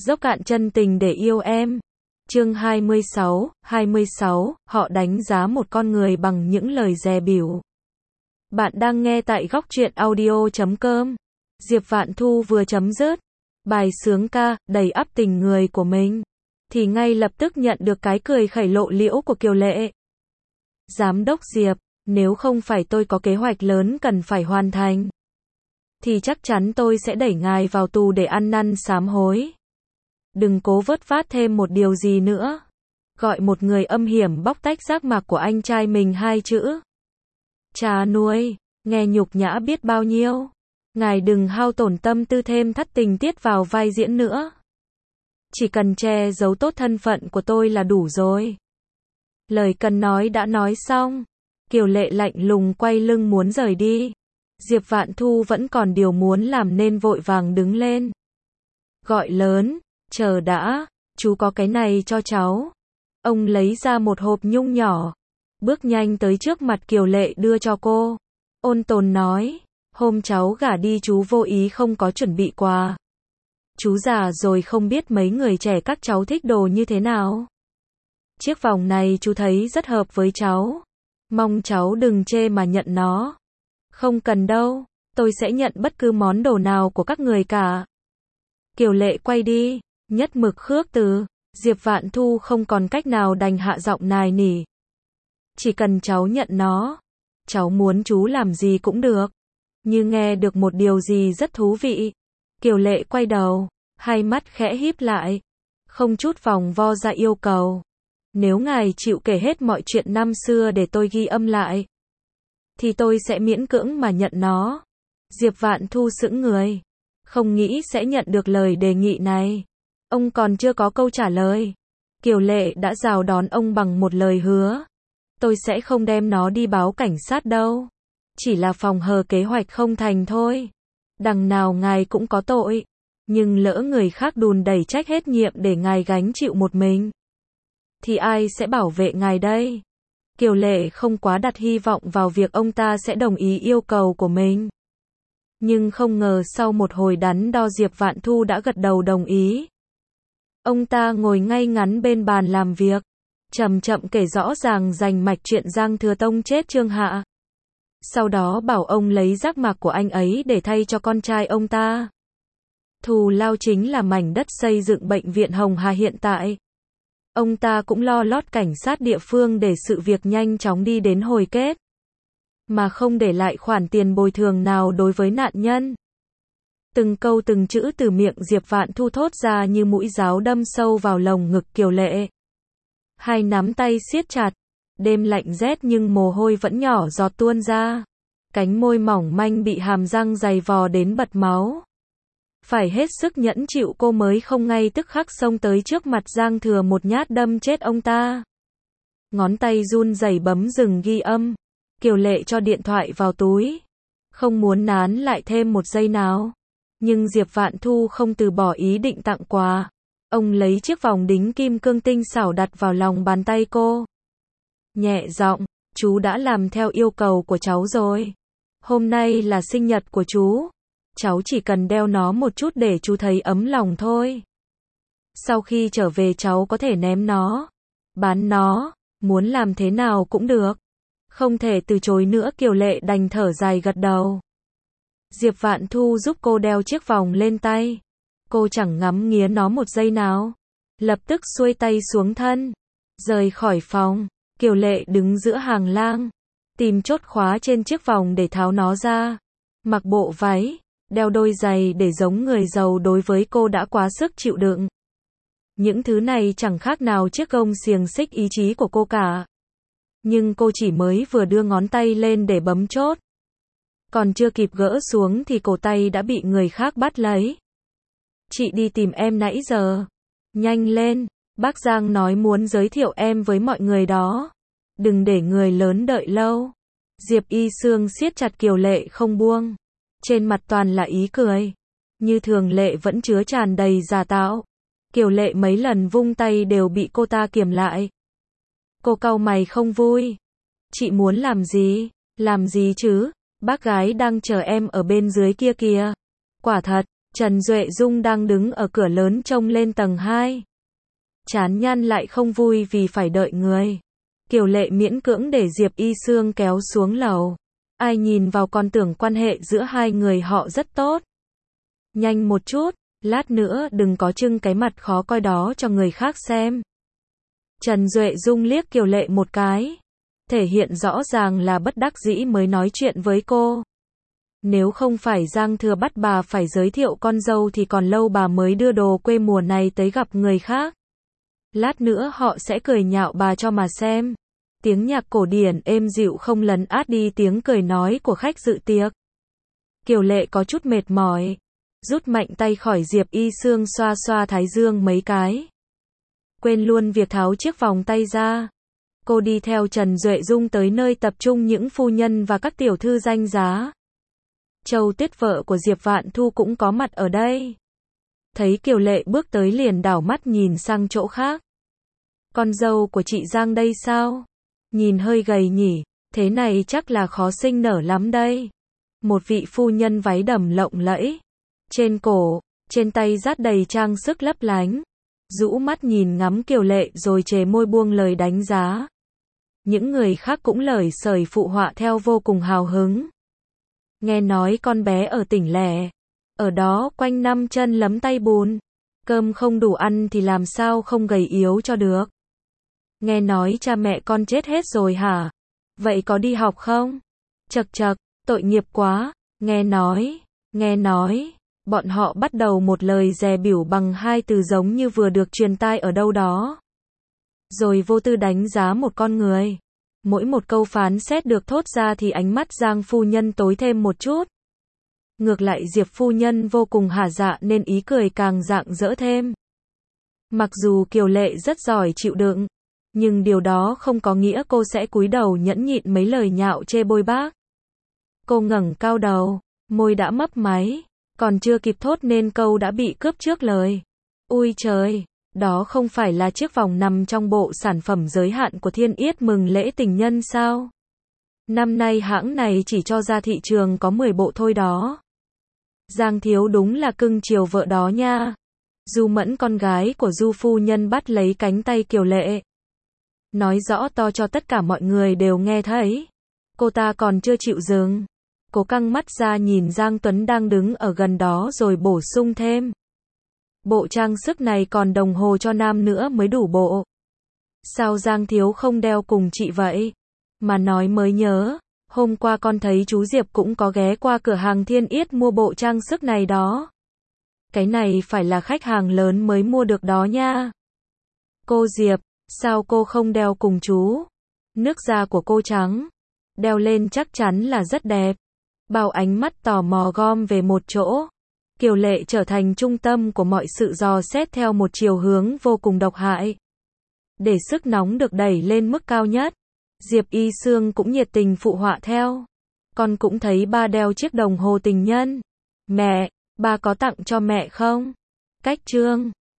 Dốc cạn chân tình để yêu em. Chương 26, họ đánh giá một con người bằng những lời dè bỉu. Bạn đang nghe tại góc truyện audio.com. Diệp Vạn Thu vừa chấm dứt bài sướng ca, đầy ắp tình người của mình, thì ngay lập tức nhận được cái cười khẩy lộ liễu của Kiều Lệ. Giám đốc Diệp, nếu không phải tôi có kế hoạch lớn cần phải hoàn thành, thì chắc chắn tôi sẽ đẩy ngài vào tù để ăn năn sám hối. Đừng cố vớt vát thêm một điều gì nữa. Gọi một người âm hiểm bóc tách giác mạc của anh trai mình 2 chữ. Cha nuôi, nghe nhục nhã biết bao nhiêu. Ngài đừng hao tổn tâm tư thêm thắt tình tiết vào vai diễn nữa. Chỉ cần che giấu tốt thân phận của tôi là đủ rồi. Lời cần nói đã nói xong. Kiều Lệ lạnh lùng quay lưng muốn rời đi. Diệp Vạn Thu vẫn còn điều muốn làm nên vội vàng đứng lên. Gọi lớn, chờ đã, chú có cái này cho cháu. Ông lấy ra một hộp nhung nhỏ, bước nhanh tới trước mặt Kiều Lệ đưa cho cô. Ôn tồn nói, hôm cháu gả đi chú vô ý không có chuẩn bị quà. Chú già rồi không biết mấy người trẻ các cháu thích đồ như thế nào. Chiếc vòng này chú thấy rất hợp với cháu. Mong cháu đừng chê mà nhận nó. Không cần đâu, tôi sẽ nhận bất cứ món đồ nào của các người cả. Kiều Lệ quay đi, nhất mực khước từ. Diệp Vạn Thu không còn cách nào đành hạ giọng nài nỉ. Chỉ cần cháu nhận nó, cháu muốn chú làm gì cũng được. Như nghe được một điều gì rất thú vị. Kiều Lệ quay đầu, hai mắt khẽ híp lại, không chút vòng vo ra yêu cầu. Nếu ngài chịu kể hết mọi chuyện năm xưa để tôi ghi âm lại, thì tôi sẽ miễn cưỡng mà nhận nó. Diệp Vạn Thu sững người, không nghĩ sẽ nhận được lời đề nghị này. Ông còn chưa có câu trả lời. Kiều Lệ đã rào đón ông bằng một lời hứa. Tôi sẽ không đem nó đi báo cảnh sát đâu. Chỉ là phòng hờ kế hoạch không thành thôi. Đằng nào ngài cũng có tội. Nhưng lỡ người khác đùn đẩy trách hết nhiệm để ngài gánh chịu một mình, thì ai sẽ bảo vệ ngài đây? Kiều Lệ không quá đặt hy vọng vào việc ông ta sẽ đồng ý yêu cầu của mình. Nhưng không ngờ sau một hồi đắn đo Diệp Vạn Thu đã gật đầu đồng ý. Ông ta ngồi ngay ngắn bên bàn làm việc, chậm chậm kể rõ ràng rành mạch chuyện Giang Thừa Tông chết Trương Hạ. Sau đó bảo ông lấy giác mạc của anh ấy để thay cho con trai ông ta. Thù lao chính là mảnh đất xây dựng bệnh viện Hồng Hà hiện tại. Ông ta cũng lo lót cảnh sát địa phương để sự việc nhanh chóng đi đến hồi kết, mà không để lại khoản tiền bồi thường nào đối với nạn nhân. Từng câu từng chữ từ miệng Diệp Vạn Thu thốt ra như mũi giáo đâm sâu vào lồng ngực Kiều Lệ. Hai nắm tay siết chặt, đêm lạnh rét nhưng mồ hôi vẫn nhỏ giọt tuôn ra. Cánh môi mỏng manh bị hàm răng dày vò đến bật máu. Phải hết sức nhẫn chịu cô mới không ngay tức khắc xông tới trước mặt Giang Thừa một nhát đâm chết ông ta. Ngón tay run rẩy bấm dừng ghi âm. Kiều Lệ cho điện thoại vào túi, không muốn nán lại thêm một giây nào. Nhưng Diệp Vạn Thu không từ bỏ ý định tặng quà. Ông lấy chiếc vòng đính kim cương tinh xảo đặt vào lòng bàn tay cô. Nhẹ giọng, chú đã làm theo yêu cầu của cháu rồi. Hôm nay là sinh nhật của chú. Cháu chỉ cần đeo nó một chút để chú thấy ấm lòng thôi. Sau khi trở về cháu có thể ném nó, bán nó, muốn làm thế nào cũng được. Không thể từ chối nữa. Kiều Lệ đành thở dài gật đầu. Diệp Vạn Thu giúp cô đeo chiếc vòng lên tay. Cô chẳng ngắm nghía nó một giây nào. Lập tức xuôi tay xuống thân, rời khỏi phòng. Kiều Lệ đứng giữa hàng lang, tìm chốt khóa trên chiếc vòng để tháo nó ra. Mặc bộ váy, đeo đôi giày để giống người giàu đối với cô đã quá sức chịu đựng. Những thứ này chẳng khác nào chiếc gông xiềng xích ý chí của cô cả. Nhưng cô chỉ mới vừa đưa ngón tay lên để bấm chốt, còn chưa kịp gỡ xuống thì cổ tay đã bị người khác bắt lấy. Chị đi tìm em nãy giờ. Nhanh lên, bác Giang nói muốn giới thiệu em với mọi người đó. Đừng để người lớn đợi lâu. Diệp Y Sương siết chặt Kiều Lệ không buông. Trên mặt toàn là ý cười. Như thường lệ vẫn chứa tràn đầy giả tạo. Kiều Lệ mấy lần vung tay đều bị cô ta kiềm lại. Cô cau mày không vui. Chị muốn làm gì? Làm gì chứ? Bác gái đang chờ em ở bên dưới kia kìa. Quả thật, Trần Duệ Dung đang đứng ở cửa lớn trông lên tầng 2. Chán nhăn lại không vui vì phải đợi người. Kiều Lệ miễn cưỡng để Diệp Y Sương kéo xuống lầu. Ai nhìn vào còn tưởng quan hệ giữa hai người họ rất tốt. Nhanh một chút, lát nữa đừng có trưng cái mặt khó coi đó cho người khác xem. Trần Duệ Dung liếc Kiều Lệ một cái. Thể hiện rõ ràng là bất đắc dĩ mới nói chuyện với cô. Nếu không phải Giang Thừa bắt bà phải giới thiệu con dâu thì còn lâu bà mới đưa đồ quê mùa này tới gặp người khác. Lát nữa họ sẽ cười nhạo bà cho mà xem. Tiếng nhạc cổ điển êm dịu không lấn át đi tiếng cười nói của khách dự tiệc. Kiều Lệ có chút mệt mỏi. Rút mạnh tay khỏi Diệp Y Sương xoa xoa thái dương mấy cái. Quên luôn việc tháo chiếc vòng tay ra. Cô đi theo Trần Duệ Dung tới nơi tập trung những phu nhân và các tiểu thư danh giá. Châu Tuyết vợ của Diệp Vạn Thu cũng có mặt ở đây. Thấy Kiều Lệ bước tới liền đảo mắt nhìn sang chỗ khác. Con dâu của chị Giang đây sao? Nhìn hơi gầy nhỉ, thế này chắc là khó sinh nở lắm đây. Một vị phu nhân váy đầm lộng lẫy. Trên cổ, trên tay dát đầy trang sức lấp lánh. Rũ mắt nhìn ngắm Kiều Lệ rồi chề môi buông lời đánh giá. Những người khác cũng lời sời phụ họa theo vô cùng hào hứng. Nghe nói con bé ở tỉnh lẻ. Ở đó quanh năm chân lấm tay bùn. Cơm không đủ ăn thì làm sao không gầy yếu cho được. Nghe nói cha mẹ con chết hết rồi hả? Vậy có đi học không? Chậc chậc, tội nghiệp quá. Nghe nói. Bọn họ bắt đầu một lời dè bỉu bằng hai từ giống như vừa được truyền tai ở đâu đó. Rồi vô tư đánh giá một con người. Mỗi một câu phán xét được thốt ra thì ánh mắt Giang phu nhân tối thêm một chút. Ngược lại Diệp phu nhân vô cùng hả dạ nên ý cười càng rạng rỡ thêm. Mặc dù Kiều Lệ rất giỏi chịu đựng, nhưng điều đó không có nghĩa cô sẽ cúi đầu nhẫn nhịn mấy lời nhạo chê bôi bác. Cô ngẩng cao đầu, môi đã mấp máy, còn chưa kịp thốt nên câu đã bị cướp trước lời. Ui trời, đó không phải là chiếc vòng nằm trong bộ sản phẩm giới hạn của Thiên Yết mừng lễ tình nhân sao? Năm nay hãng này chỉ cho ra thị trường có 10 bộ thôi đó. Giang thiếu đúng là cưng chiều vợ đó nha. Du Mẫn con gái của Du phu nhân bắt lấy cánh tay Kiều Lệ. Nói rõ to cho tất cả mọi người đều nghe thấy. Cô ta còn chưa chịu dừng. Cô căng mắt ra nhìn Giang Tuấn đang đứng ở gần đó rồi bổ sung thêm. Bộ trang sức này còn đồng hồ cho nam nữa mới đủ bộ. Sao Giang thiếu không đeo cùng chị vậy? Mà nói mới nhớ, hôm qua con thấy chú Diệp cũng có ghé qua cửa hàng Thiên Yết mua bộ trang sức này đó. Cái này phải là khách hàng lớn mới mua được đó nha. Cô Diệp, sao cô không đeo cùng chú? Nước da của cô trắng, đeo lên chắc chắn là rất đẹp. Bao ánh mắt tò mò gom về một chỗ. Kiều Lệ trở thành trung tâm của mọi sự dò xét theo một chiều hướng vô cùng độc hại. Để sức nóng được đẩy lên mức cao nhất, Diệp Y Sương cũng nhiệt tình phụ họa theo. Con cũng thấy ba đeo chiếc đồng hồ tình nhân. Mẹ, ba có tặng cho mẹ không? Cách trương.